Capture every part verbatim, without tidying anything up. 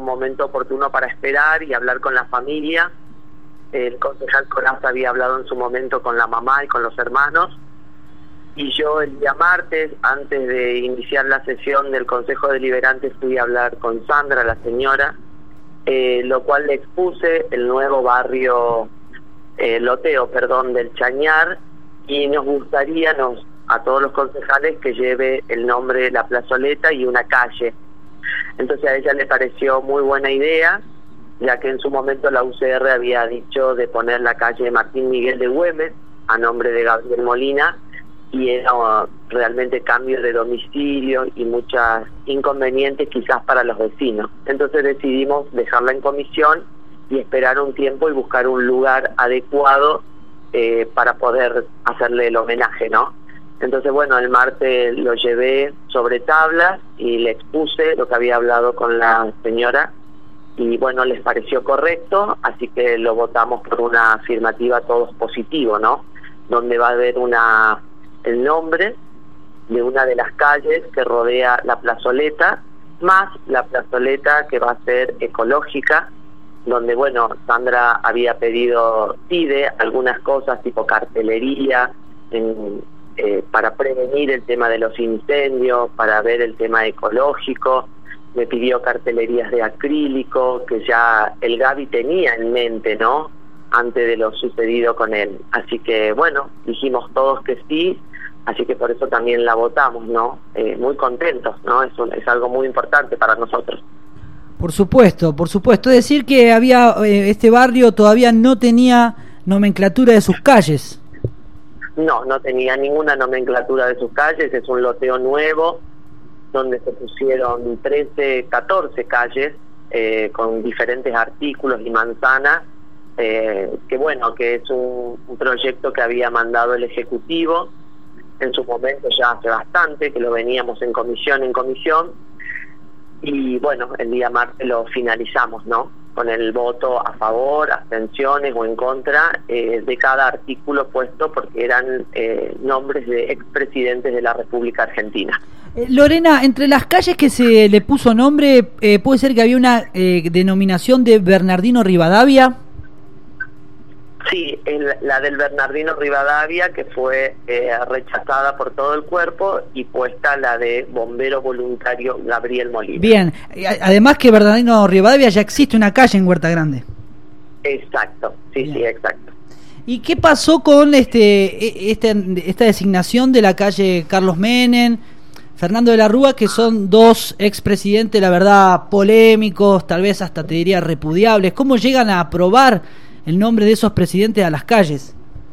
momento oportuno para esperar y hablar con la familia. El concejal Corazza había hablado en su momento con la mamá y con los hermanos, y yo el día martes, antes de iniciar la sesión del Consejo Deliberante, fui a hablar con Sandra, la señora, eh, lo cual le expuse el nuevo barrio, eh, loteo, perdón, del Chañar, y nos gustaría nos, a todos los concejales que lleve el nombre de la plazoleta y una calle. Entonces a ella le pareció muy buena idea, ya que en su momento la U C R había dicho de poner la calle Martín Miguel de Güemes a nombre de Gabriel Molina, y era uh, realmente cambio de domicilio y muchos inconvenientes quizás para los vecinos. Entonces decidimos dejarla en comisión y esperar un tiempo y buscar un lugar adecuado eh, para poder hacerle el homenaje, ¿no? Entonces, bueno, el martes lo llevé sobre tablas y le expuse lo que había hablado con la señora, y bueno, les pareció correcto, así que lo votamos por una afirmativa todos positivo, ¿no? Donde va a haber una el nombre de una de las calles que rodea la plazoleta, más la plazoleta que va a ser ecológica, donde, bueno, Sandra había pedido, pide algunas cosas tipo cartelería, en, eh, para prevenir el tema de los incendios, para ver el tema ecológico. Me pidió cartelerías de acrílico, que ya el Gaby tenía en mente, ¿no?, antes de lo sucedido con él. Así que, bueno, dijimos todos que sí, así que por eso también la votamos, ¿no? Eh, muy contentos, ¿no? Es, un, es algo muy importante para nosotros. Por supuesto, por supuesto. Es decir que había eh, este barrio todavía no tenía nomenclatura de sus calles. No, no tenía ninguna nomenclatura de sus calles, es un loteo nuevo, donde se pusieron trece, catorce calles eh, con diferentes artículos y manzanas, eh, que bueno, que es un, un proyecto que había mandado el Ejecutivo en su momento ya hace bastante, que lo veníamos en comisión, en comisión, y bueno, el día martes lo finalizamos, ¿no?, con el voto a favor, abstenciones o en contra eh, de cada artículo puesto, porque eran eh, nombres de expresidentes de la República Argentina. Eh, Lorena, entre las calles que se le puso nombre, eh, ¿puede ser que había una eh, denominación de Bernardino Rivadavia? Sí, el, la del Bernardino Rivadavia, que fue eh, rechazada por todo el cuerpo, y puesta la de bombero voluntario Gabriel Molina. Bien, además que Bernardino Rivadavia ya existe una calle en Huerta Grande. Exacto, sí, Bien. sí, exacto. ¿Y qué pasó con este, este esta designación de la calle Carlos Menem, Fernando de la Rúa, que son dos expresidentes, la verdad, polémicos, tal vez hasta te diría repudiables? ¿Cómo llegan a aprobar el nombre de esos presidentes a las calles?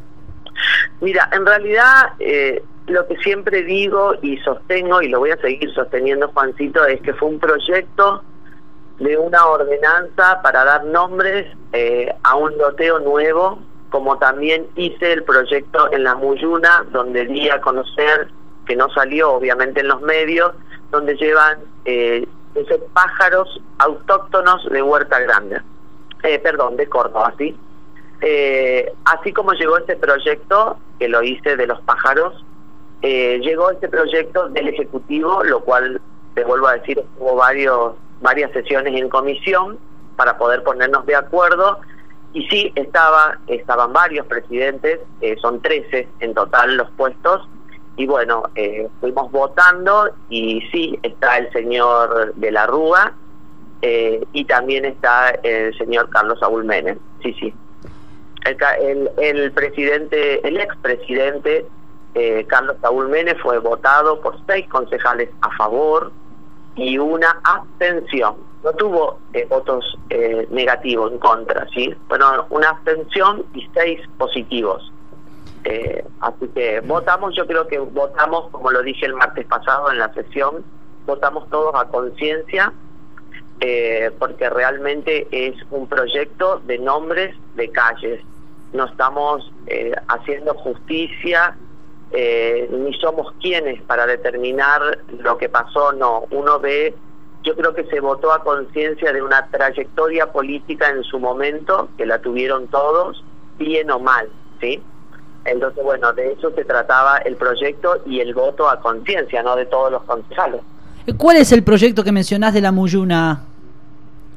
Mira, en realidad eh, lo que siempre digo y sostengo, y lo voy a seguir sosteniendo, Juancito, es que fue un proyecto de una ordenanza para dar nombres eh, a un loteo nuevo, como también hice el proyecto en la Muyuna, donde di a conocer, que no salió obviamente en los medios, donde llevan eh, esos pájaros autóctonos de Huerta Grande. Eh, perdón, de Córdoba, ¿sí? Eh, así como llegó este proyecto, que lo hice de los pájaros, eh, llegó este proyecto del Ejecutivo, lo cual, te vuelvo a decir, hubo varios, varias sesiones en comisión para poder ponernos de acuerdo, y sí, estaba, estaban varios presidentes, eh, son trece en total los puestos, y bueno, eh, fuimos votando, y sí, está el señor de la Rúa, Eh, y también está el señor Carlos Saúl Menem, sí, sí. El, el, el presidente, el expresidente eh, Carlos Saúl Menem fue votado por seis concejales a favor y una abstención. No tuvo eh, votos eh, negativos en contra, ¿sí? Bueno, una abstención y seis positivos. Eh, así que votamos, yo creo que votamos, como lo dije el martes pasado en la sesión, votamos todos a conciencia. Eh, porque realmente es un proyecto de nombres de calles. No estamos eh, haciendo justicia, eh, ni somos quienes para determinar lo que pasó, no. Uno ve, yo creo que se votó a conciencia de una trayectoria política en su momento, que la tuvieron todos, bien o mal, ¿sí? Entonces, bueno, de eso se trataba el proyecto y el voto a conciencia, ¿no?, de todos los concejales. ¿Cuál es el proyecto que mencionás de la Muyuna?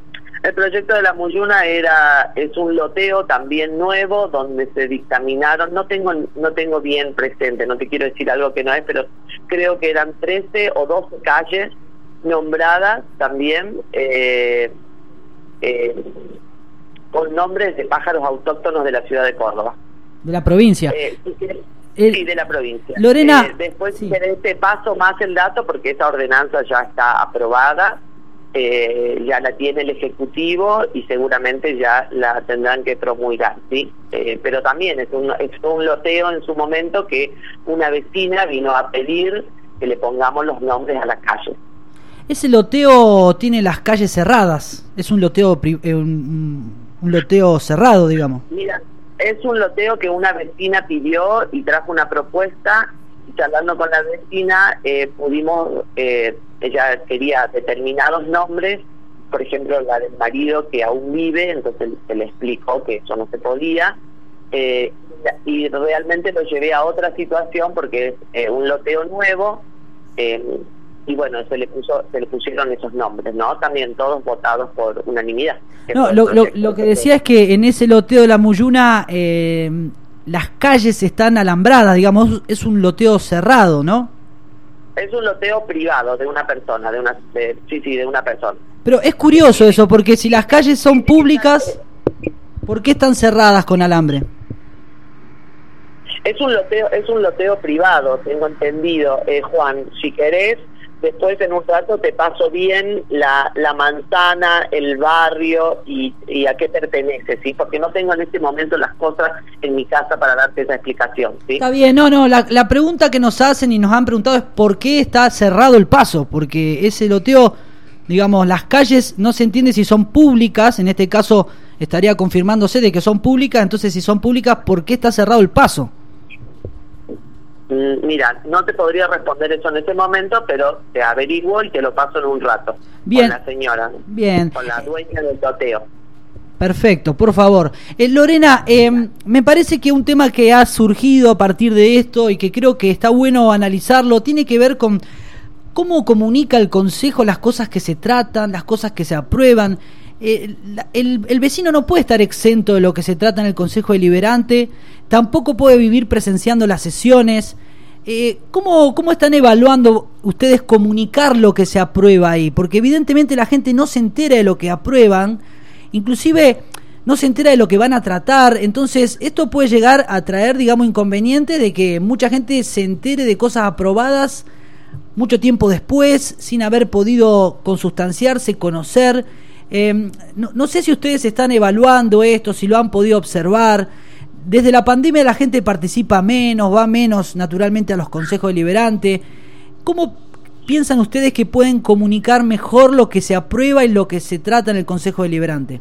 El proyecto de la Muyuna era es un loteo también nuevo donde se dictaminaron, no tengo no tengo bien presente, no te quiero decir algo que no es, pero creo que eran trece o doce calles nombradas también eh, eh, con nombres de pájaros autóctonos de la ciudad de Córdoba. De la provincia. Eh, el, sí, de la provincia. Lorena. Eh, después sí. te paso más el dato porque esa ordenanza ya está aprobada, eh, ya la tiene el Ejecutivo y seguramente ya la tendrán que promulgar, ¿sí? Eh, pero también es un, es un loteo en su momento que una vecina vino a pedir que le pongamos los nombres a las calles. Ese loteo tiene las calles cerradas, es un loteo, eh, un, un loteo cerrado, digamos. Mira, es un loteo que una vecina pidió y trajo una propuesta, y charlando con la vecina eh, pudimos, eh, ella quería determinados nombres, por ejemplo la del marido que aún vive, entonces se le explicó que eso no se podía, eh, y realmente lo llevé a otra situación porque es eh, un loteo nuevo, eh, y bueno, se le puso se le pusieron esos nombres, ¿no? También todos votados por unanimidad. No, lo, lo, lo que decía es que en ese loteo de la Muyuna eh, las calles están alambradas, digamos, es un loteo cerrado, ¿no? Es un loteo privado de una persona, de una de, sí, sí, de una persona. Pero es curioso eso, porque si las calles son públicas, ¿por qué están cerradas con alambre? Es un loteo, es un loteo privado, tengo entendido, eh, Juan. Si querés, después en un rato te paso bien la, la manzana, el barrio y, y a qué pertenece, ¿sí? Porque no tengo en este momento las cosas en mi casa para darte esa explicación, ¿sí? Está bien, no, no, la, la pregunta que nos hacen y nos han preguntado es por qué está cerrado el paso, porque ese loteo, digamos, las calles no se entiende si son públicas, en este caso estaría confirmándose de que son públicas, entonces si son públicas, ¿por qué está cerrado el paso? Mira, no te podría responder eso en este momento, pero te averiguo y te lo paso en un rato. Bien. Con la señora. Bien. Con la dueña del loteo. Perfecto, por favor. Eh, Lorena, eh, me parece que un tema que ha surgido a partir de esto y que creo que está bueno analizarlo, tiene que ver con cómo comunica el Consejo las cosas que se tratan, las cosas que se aprueban. Eh, el, el vecino no puede estar exento de lo que se trata en el Consejo Deliberante, tampoco puede vivir presenciando las sesiones. Eh, ¿cómo, ¿Cómo están evaluando ustedes comunicar lo que se aprueba ahí? Porque evidentemente la gente no se entera de lo que aprueban, inclusive no se entera de lo que van a tratar, entonces esto puede llegar a traer, digamos, inconveniente de que mucha gente se entere de cosas aprobadas mucho tiempo después, sin haber podido consustanciarse, conocer. Eh, no, no sé si ustedes están evaluando esto, si lo han podido observar. Desde la pandemia la gente participa menos, va menos naturalmente a los consejos deliberantes. ¿Cómo piensan ustedes que pueden comunicar mejor lo que se aprueba y lo que se trata en el Consejo Deliberante?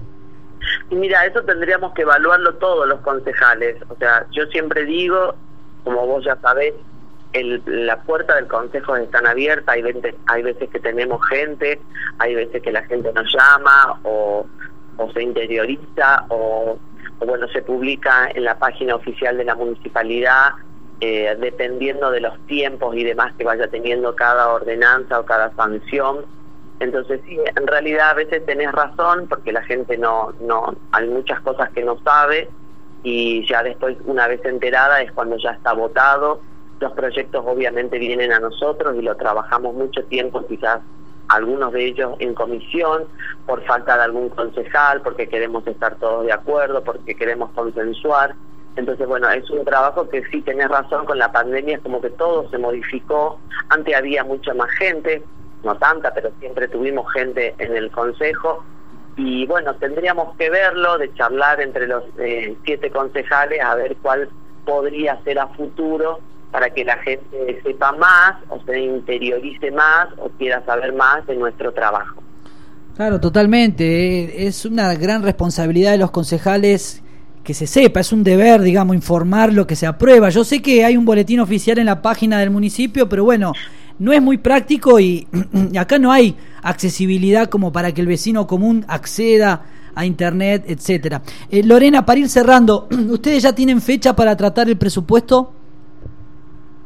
Y mira, eso tendríamos que evaluarlo todos los concejales. O sea, yo siempre digo, como vos ya sabés, el, la puerta del consejo están abiertas, hay veces, hay veces que tenemos gente, hay veces que la gente nos llama o, o se interioriza o, o bueno, se publica en la página oficial de la municipalidad, eh, dependiendo de los tiempos y demás que vaya teniendo cada ordenanza o cada sanción. Entonces sí, en realidad a veces tenés razón porque la gente no, no, hay muchas cosas que no sabe y ya después, una vez enterada, es cuando ya está votado. Los proyectos obviamente vienen a nosotros y lo trabajamos mucho tiempo, quizás algunos de ellos en comisión, por falta de algún concejal, porque queremos estar todos de acuerdo, porque queremos consensuar. Entonces, bueno, es un trabajo que sí tenés razón, con la pandemia es como que todo se modificó. Antes había mucha más gente, no tanta, pero siempre tuvimos gente en el consejo. Y bueno, tendríamos que verlo, de charlar entre los eh, siete concejales, a ver cuál podría ser a futuro, para que la gente sepa más o se interiorice más o quiera saber más de nuestro trabajo. Claro, totalmente. Es una gran responsabilidad de los concejales que se sepa, es un deber, digamos, informar lo que se aprueba. Yo sé que hay un boletín oficial en la página del municipio, pero bueno, no es muy práctico y acá no hay accesibilidad como para que el vecino común acceda a internet, etcétera. Eh, Lorena, para ir cerrando, ¿ustedes ya tienen fecha para tratar el presupuesto?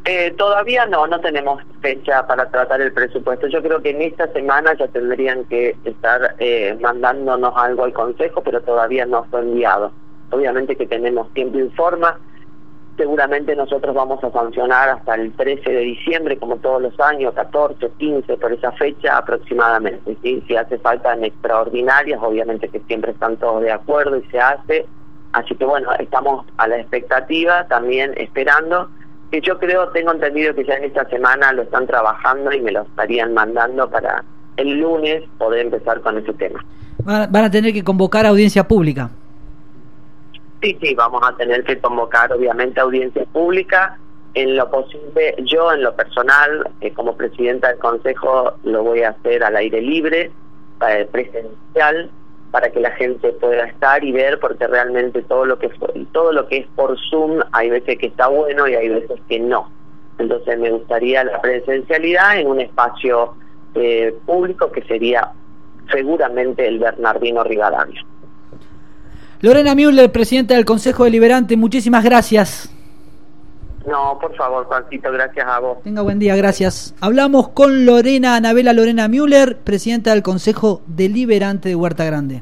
Eh, todavía no, no tenemos fecha para tratar el presupuesto. Yo creo que en esta semana ya tendrían que estar eh, mandándonos algo al Consejo, pero todavía no fue enviado. Obviamente que tenemos tiempo y forma. Seguramente nosotros vamos a sancionar hasta el trece de diciembre, como todos los años, catorce, quince, por esa fecha aproximadamente. ¿Sí? Si hace falta en extraordinarias, obviamente que siempre están todos de acuerdo y se hace. Así que bueno, estamos a la expectativa, también esperando, que yo creo, tengo entendido que ya en esta semana lo están trabajando y me lo estarían mandando para el lunes poder empezar con ese tema. Van a tener que convocar audiencia pública. Sí, sí, vamos a tener que convocar obviamente audiencia pública. En lo posible, yo en lo personal, eh, como presidenta del Consejo, lo voy a hacer al aire libre, eh, presencial, para que la gente pueda estar y ver, porque realmente todo lo que todo lo que es por Zoom, hay veces que está bueno y hay veces que no. Entonces me gustaría la presencialidad en un espacio eh, público, que sería seguramente el Bernardino Rivadavia. Lorena Müller, presidenta del Consejo Deliberante, muchísimas gracias. No, por favor, Juancito, gracias a vos. Tenga buen día, gracias. Hablamos con Lorena, Anabela Lorena Müller, presidenta del Consejo Deliberante de Huerta Grande.